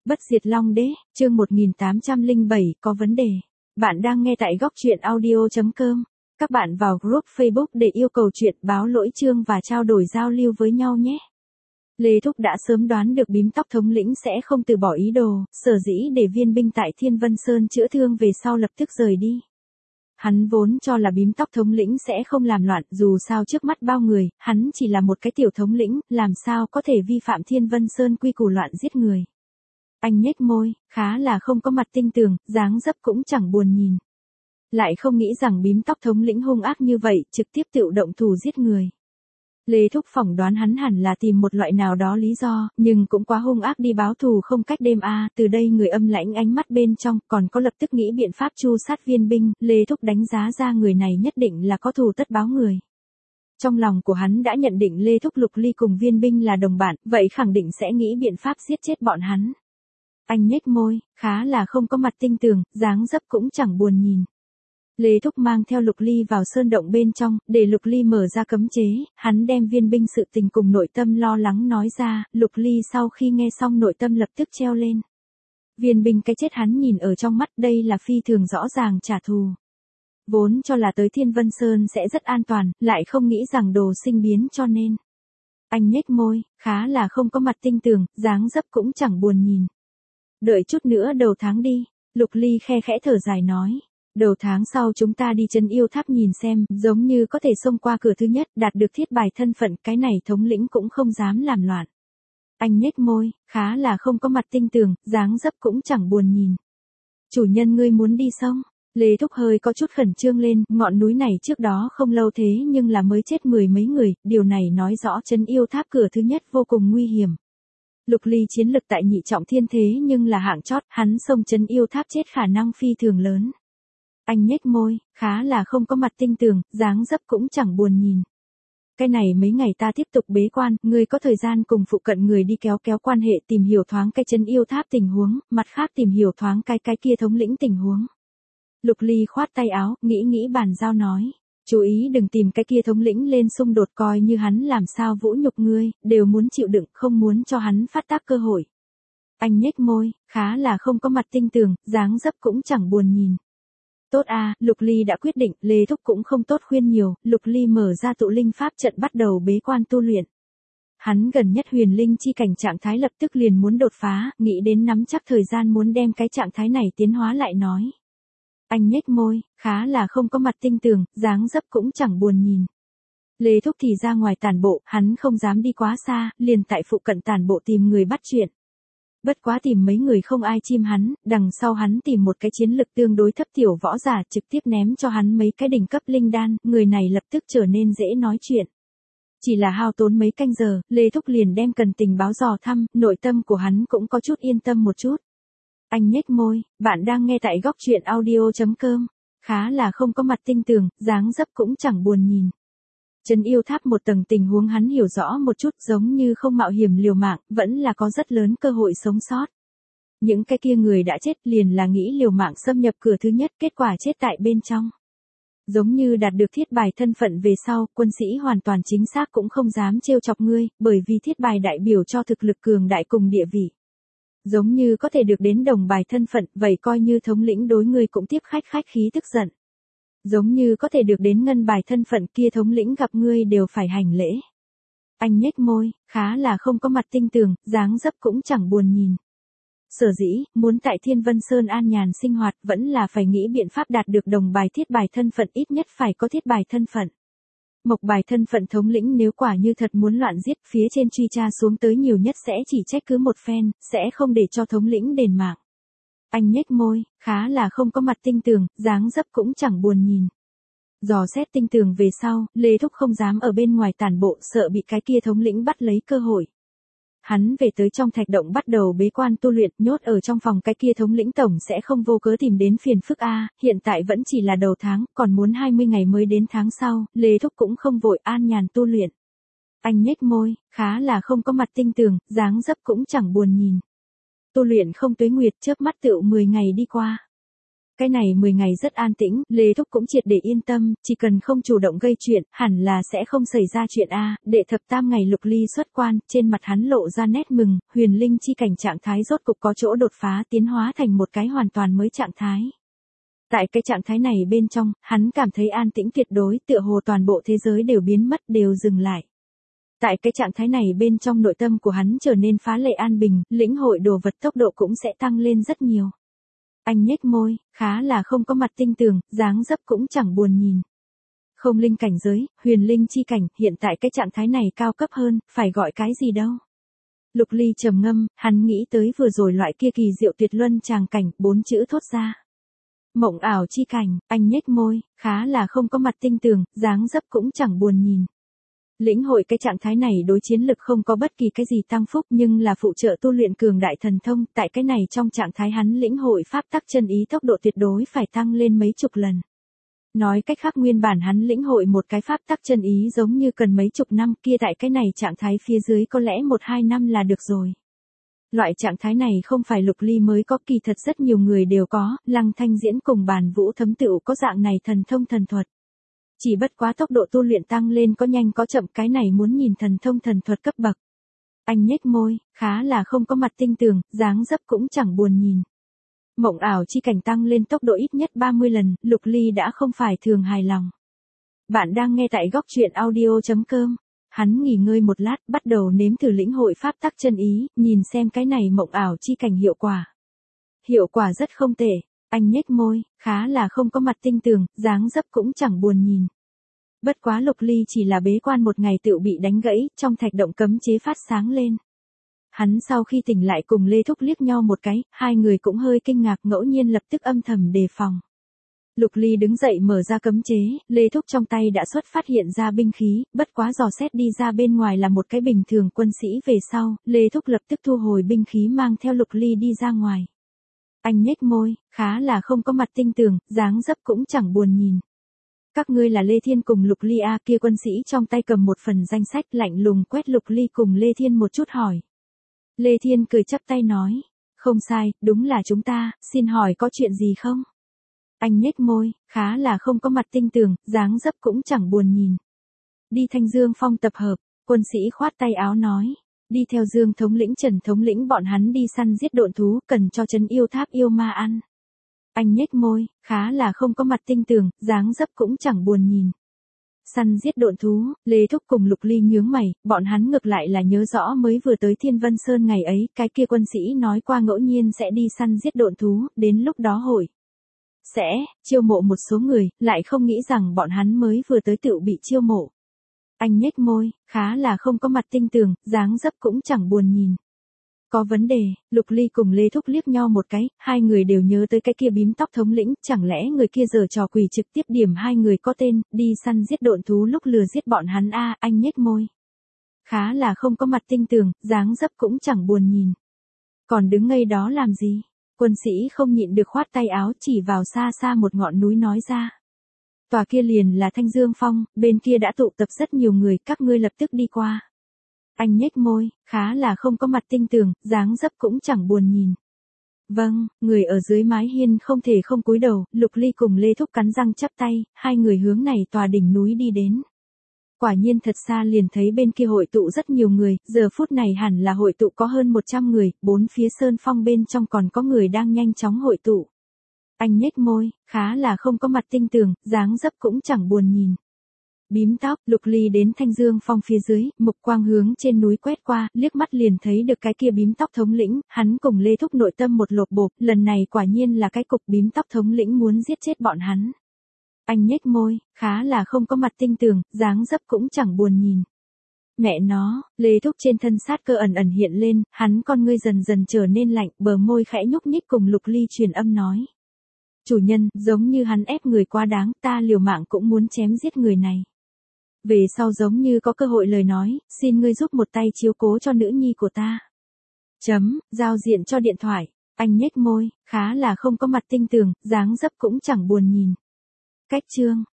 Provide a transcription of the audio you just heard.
Bất diệt Long Đế, chương 1807, có vấn đề. Bạn đang nghe tại góc truyện audio.com. Các bạn vào group Facebook để yêu cầu chuyện báo lỗi chương và trao đổi giao lưu với nhau nhé. Lê Thúc đã sớm đoán được bím tóc thống lĩnh sẽ không từ bỏ ý đồ, sở dĩ để viên binh tại Thiên Vân Sơn chữa thương về sau lập tức rời đi. Hắn vốn cho là bím tóc thống lĩnh sẽ không làm loạn, dù sao trước mắt bao người, hắn chỉ là một cái tiểu thống lĩnh, làm sao có thể vi phạm Thiên Vân Sơn quy củ loạn giết người. Anh nhếch môi, khá là không có mặt tinh tường, dáng dấp cũng chẳng buồn nhìn. Lại không nghĩ rằng bím tóc thống lĩnh hung ác như vậy, trực tiếp tự động thủ giết người. Lê Thúc phỏng đoán hắn hẳn là tìm một loại nào đó lý do, nhưng cũng quá hung ác đi báo thù không cách đêm từ đây người âm lãnh ánh mắt bên trong, còn có lập tức nghĩ biện pháp tru sát viên binh, Lê Thúc đánh giá ra người này nhất định là có thù tất báo người. Trong lòng của hắn đã nhận định Lê Thúc Lục Ly cùng viên binh là đồng bạn, vậy khẳng định sẽ nghĩ biện pháp giết chết bọn hắn. Anh nhếch môi, khá là không có mặt tinh tường, dáng dấp cũng chẳng buồn nhìn. Lê Thúc mang theo Lục Ly vào sơn động bên trong, để Lục Ly mở ra cấm chế, hắn đem viên binh sự tình cùng nội tâm lo lắng nói ra, Lục Ly sau khi nghe xong nội tâm lập tức treo lên. Viên binh cái chết hắn nhìn ở trong mắt, đây là phi thường rõ ràng trả thù. Vốn cho là tới Thiên Vân Sơn sẽ rất an toàn, lại không nghĩ rằng đồ sinh biến cho nên. Anh nhếch môi, khá là không có mặt tinh tường, dáng dấp cũng chẳng buồn nhìn. Đợi chút nữa đầu tháng đi, Lục Ly khe khẽ thở dài nói. Đầu tháng sau chúng ta đi Trấn Yêu Tháp nhìn xem, giống như có thể xông qua cửa thứ nhất, đạt được thiết bài thân phận, cái này thống lĩnh cũng không dám làm loạn. Anh nhếch môi, khá là không có mặt tinh tường, dáng dấp cũng chẳng buồn nhìn. Chủ nhân ngươi muốn đi sông? Lê Thúc hơi có chút khẩn trương lên, ngọn núi này trước đó không lâu thế nhưng là mới chết mười mấy người, điều này nói rõ Trấn Yêu Tháp cửa thứ nhất vô cùng nguy hiểm. Lục Ly chiến lực tại nhị trọng thiên thế nhưng là hạng chót, hắn xông Trấn Yêu Tháp chết khả năng phi thường lớn. Anh nhếch môi, khá là không có mặt tinh tường, dáng dấp cũng chẳng buồn nhìn. Cái này mấy ngày ta tiếp tục bế quan, ngươi có thời gian cùng phụ cận người đi kéo quan hệ tìm hiểu thoáng cái Trấn Yêu Tháp tình huống, mặt khác tìm hiểu thoáng cái kia thống lĩnh tình huống. Lục Ly khoát tay áo, nghĩ bàn giao nói. Chú ý đừng tìm cái kia thống lĩnh lên xung đột, coi như hắn làm sao vũ nhục ngươi, đều muốn chịu đựng, không muốn cho hắn phát tác cơ hội. Anh nhếch môi, khá là không có mặt tinh tường, dáng dấp cũng chẳng buồn nhìn. Tốt Lục Ly đã quyết định, Lê Thúc cũng không tốt khuyên nhiều, Lục Ly mở ra tụ linh pháp trận bắt đầu bế quan tu luyện. Hắn gần nhất huyền linh chi cảnh trạng thái lập tức liền muốn đột phá, nghĩ đến nắm chắc thời gian muốn đem cái trạng thái này tiến hóa lại nói. Anh nhếch môi, khá là không có mặt tinh tường, dáng dấp cũng chẳng buồn nhìn. Lê Thúc thì ra ngoài tản bộ, hắn không dám đi quá xa, liền tại phụ cận tản bộ tìm người bắt chuyện. Bất quá tìm mấy người không ai chim hắn, đằng sau hắn tìm một cái chiến lực tương đối thấp tiểu võ giả trực tiếp ném cho hắn mấy cái đỉnh cấp linh đan, người này lập tức trở nên dễ nói chuyện. Chỉ là hao tốn mấy canh giờ, Lê Thúc liền đem cần tình báo dò thăm, nội tâm của hắn cũng có chút yên tâm một chút. Anh nhếch môi, bạn đang nghe tại góc truyện audio.com, khá là không có mặt tinh tường, dáng dấp cũng chẳng buồn nhìn. Trấn Yêu Tháp một tầng tình huống hắn hiểu rõ một chút, giống như không mạo hiểm liều mạng, vẫn là có rất lớn cơ hội sống sót. Những cái kia người đã chết liền là nghĩ liều mạng xâm nhập cửa thứ nhất, kết quả chết tại bên trong. Giống như đạt được thiết bài thân phận về sau, quân sĩ hoàn toàn chính xác cũng không dám trêu chọc ngươi, bởi vì thiết bài đại biểu cho thực lực cường đại cùng địa vị. Giống như có thể được đến đồng bài thân phận, vậy coi như thống lĩnh đối ngươi cũng tiếp khách khí tức giận. Giống như có thể được đến ngân bài thân phận, kia thống lĩnh gặp ngươi đều phải hành lễ. Anh nhếch môi, khá là không có mặt tinh tường, dáng dấp cũng chẳng buồn nhìn. Sở dĩ, muốn tại Thiên Vân Sơn an nhàn sinh hoạt, vẫn là phải nghĩ biện pháp đạt được đồng bài thiết bài thân phận, ít nhất phải có thiết bài thân phận. Mộc bài thân phận thống lĩnh nếu quả như thật muốn loạn giết, phía trên truy tra xuống tới nhiều nhất sẽ chỉ trách cứ một phen, sẽ không để cho thống lĩnh đền mạng. Anh nhếch môi, khá là không có mặt tinh tường, dáng dấp cũng chẳng buồn nhìn. Dò xét tinh tường về sau, Lê Thúc không dám ở bên ngoài tản bộ, sợ bị cái kia thống lĩnh bắt lấy cơ hội. Hắn về tới trong thạch động bắt đầu bế quan tu luyện, nhốt ở trong phòng cái kia thống lĩnh tổng sẽ không vô cớ tìm đến phiền phức hiện tại vẫn chỉ là đầu tháng, còn muốn 20 ngày mới đến tháng sau, Lê Thúc cũng không vội, an nhàn tu luyện. Anh nhếch môi, khá là không có mặt tinh tường, dáng dấp cũng chẳng buồn nhìn. Tu luyện không tuế nguyệt, chớp mắt tựu 10 ngày đi qua. Cái này 10 ngày rất an tĩnh, Lê Thúc cũng triệt để yên tâm, chỉ cần không chủ động gây chuyện, hẳn là sẽ không xảy ra chuyện a. Đệ thập tam ngày Lục Ly xuất quan, trên mặt hắn lộ ra nét mừng, huyền linh chi cảnh trạng thái rốt cục có chỗ đột phá tiến hóa thành một cái hoàn toàn mới trạng thái. Tại cái trạng thái này bên trong, hắn cảm thấy an tĩnh tuyệt đối, tựa hồ toàn bộ thế giới đều biến mất, đều dừng lại. Tại cái trạng thái này bên trong nội tâm của hắn trở nên phá lệ an bình, lĩnh hội đồ vật tốc độ cũng sẽ tăng lên rất nhiều. Anh nhếch môi, khá là không có mặt tinh tường, dáng dấp cũng chẳng buồn nhìn. Không linh cảnh giới, huyền linh chi cảnh, hiện tại cái trạng thái này cao cấp hơn, phải gọi cái gì đâu. Lục Ly trầm ngâm, hắn nghĩ tới vừa rồi loại kia kỳ diệu tuyệt luân tràng cảnh, 4 chữ thốt ra. Mộng ảo chi cảnh, anh nhếch môi, khá là không có mặt tinh tường, dáng dấp cũng chẳng buồn nhìn. Lĩnh hội cái trạng thái này đối chiến lực không có bất kỳ cái gì tăng phúc nhưng là phụ trợ tu luyện cường đại thần thông, tại cái này trong trạng thái hắn lĩnh hội pháp tắc chân ý tốc độ tuyệt đối phải tăng lên mấy chục lần. Nói cách khác nguyên bản hắn lĩnh hội một cái pháp tắc chân ý giống như cần mấy chục năm, kia tại cái này trạng thái phía dưới có lẽ 1-2 năm là được rồi. Loại trạng thái này không phải Lục Ly mới có, kỳ thật rất nhiều người đều có, Lăng Thanh Diễn cùng Bàn Vũ Thấm tựu có dạng này thần thông thần thuật. Chỉ bất quá tốc độ tu luyện tăng lên có nhanh có chậm, cái này muốn nhìn thần thông thần thuật cấp bậc. Anh nhếch môi, khá là không có mặt tinh tường, dáng dấp cũng chẳng buồn nhìn. Mộng ảo chi cảnh tăng lên tốc độ ít nhất 30 lần, Lục Ly đã không phải thường hài lòng. Bạn đang nghe tại góc truyện audio.com. Hắn nghỉ ngơi một lát, bắt đầu nếm thử lĩnh hội pháp tắc chân ý, nhìn xem cái này mộng ảo chi cảnh hiệu quả. Hiệu quả rất không tệ. Anh nhếch môi, khá là không có mặt tinh tường, dáng dấp cũng chẳng buồn nhìn. Bất quá Lục Ly chỉ là bế quan một ngày tựu bị đánh gãy, trong thạch động cấm chế phát sáng lên. Hắn sau khi tỉnh lại cùng Lê Thúc liếc nhau một cái, hai người cũng hơi kinh ngạc, ngẫu nhiên lập tức âm thầm đề phòng. Lục Ly đứng dậy mở ra cấm chế, Lê Thúc trong tay đã xuất phát hiện ra binh khí, bất quá dò xét đi ra bên ngoài là một cái bình thường quân sĩ về sau, Lê Thúc lập tức thu hồi binh khí mang theo Lục Ly đi ra ngoài. Anh nhếch môi, khá là không có mặt tinh tường, dáng dấp cũng chẳng buồn nhìn. Các ngươi là Lê Thiên cùng Lục Ly a? Kia quân sĩ trong tay cầm một phần danh sách lạnh lùng quét Lục Ly cùng Lê Thiên một chút hỏi. Lê Thiên cười chắp tay nói, không sai, đúng là chúng ta, xin hỏi có chuyện gì không? Anh nhếch môi, khá là không có mặt tinh tường, dáng dấp cũng chẳng buồn nhìn. Đi Thanh Dương Phong tập hợp, quân sĩ khoát tay áo nói. Đi theo Dương thống lĩnh Trần thống lĩnh bọn hắn đi săn giết độn thú, cần cho trấn yêu tháp yêu ma ăn. Anh nhếch môi, khá là không có mặt tinh tường, dáng dấp cũng chẳng buồn nhìn. Săn giết độn thú, Lê Thúc cùng Lục Ly nhướng mày, bọn hắn ngược lại là nhớ rõ mới vừa tới Thiên Vân Sơn ngày ấy, cái kia quân sĩ nói qua ngẫu nhiên sẽ đi săn giết độn thú, đến lúc đó hội sẽ chiêu mộ một số người, lại không nghĩ rằng bọn hắn mới vừa tới tựu bị chiêu mộ. Anh nhếch môi, khá là không có mặt tinh tường, dáng dấp cũng chẳng buồn nhìn. Có vấn đề, Lục Ly cùng Lê Thúc liếc nhau một cái, hai người đều nhớ tới cái kia bím tóc thống lĩnh, chẳng lẽ người kia giở trò quỷ trực tiếp điểm hai người có tên, đi săn giết độn thú lúc lừa giết bọn hắn a? Anh nhếch môi. Khá là không có mặt tinh tường, dáng dấp cũng chẳng buồn nhìn. Còn đứng ngây đó làm gì? Quân sĩ không nhịn được khoát tay áo chỉ vào xa xa một ngọn núi nói ra. Tòa kia liền là Thanh Dương Phong, bên kia đã tụ tập rất nhiều người, các ngươi lập tức đi qua. Anh nhếch môi, khá là không có mặt tinh tường, dáng dấp cũng chẳng buồn nhìn. Vâng, người ở dưới mái hiên không thể không cúi đầu, Lục Ly cùng Lê Thúc cắn răng chắp tay, hai người hướng này tòa đỉnh núi đi đến. Quả nhiên thật xa liền thấy bên kia hội tụ rất nhiều người, giờ phút này hẳn là hội tụ có hơn 100 người, bốn phía sơn phong bên trong còn có người đang nhanh chóng hội tụ. Anh nhếch môi, khá là không có mặt tinh tường, dáng dấp cũng chẳng buồn nhìn. Bím tóc, Lục Ly đến Thanh Dương Phong phía dưới, mục quang hướng trên núi quét qua, liếc mắt liền thấy được cái kia bím tóc thống lĩnh, hắn cùng Lê Thúc nội tâm một lột bột, lần này quả nhiên là cái cục bím tóc thống lĩnh muốn giết chết bọn hắn. Anh nhếch môi, khá là không có mặt tinh tường, dáng dấp cũng chẳng buồn nhìn. Mẹ nó, Lê Thúc trên thân sát cơ ẩn ẩn hiện lên, hắn con ngươi dần dần trở nên lạnh, bờ môi khẽ nhúc nhích cùng Lục Ly truyền âm nói. Chủ nhân, giống như hắn ép người quá đáng, ta liều mạng cũng muốn chém giết người này. Về sau giống như có cơ hội lời nói, xin ngươi giúp một tay chiếu cố cho nữ nhi của ta. Giao diện cho điện thoại, anh nhếch môi, khá là không có mặt tinh tường, dáng dấp cũng chẳng buồn nhìn. Cách chương.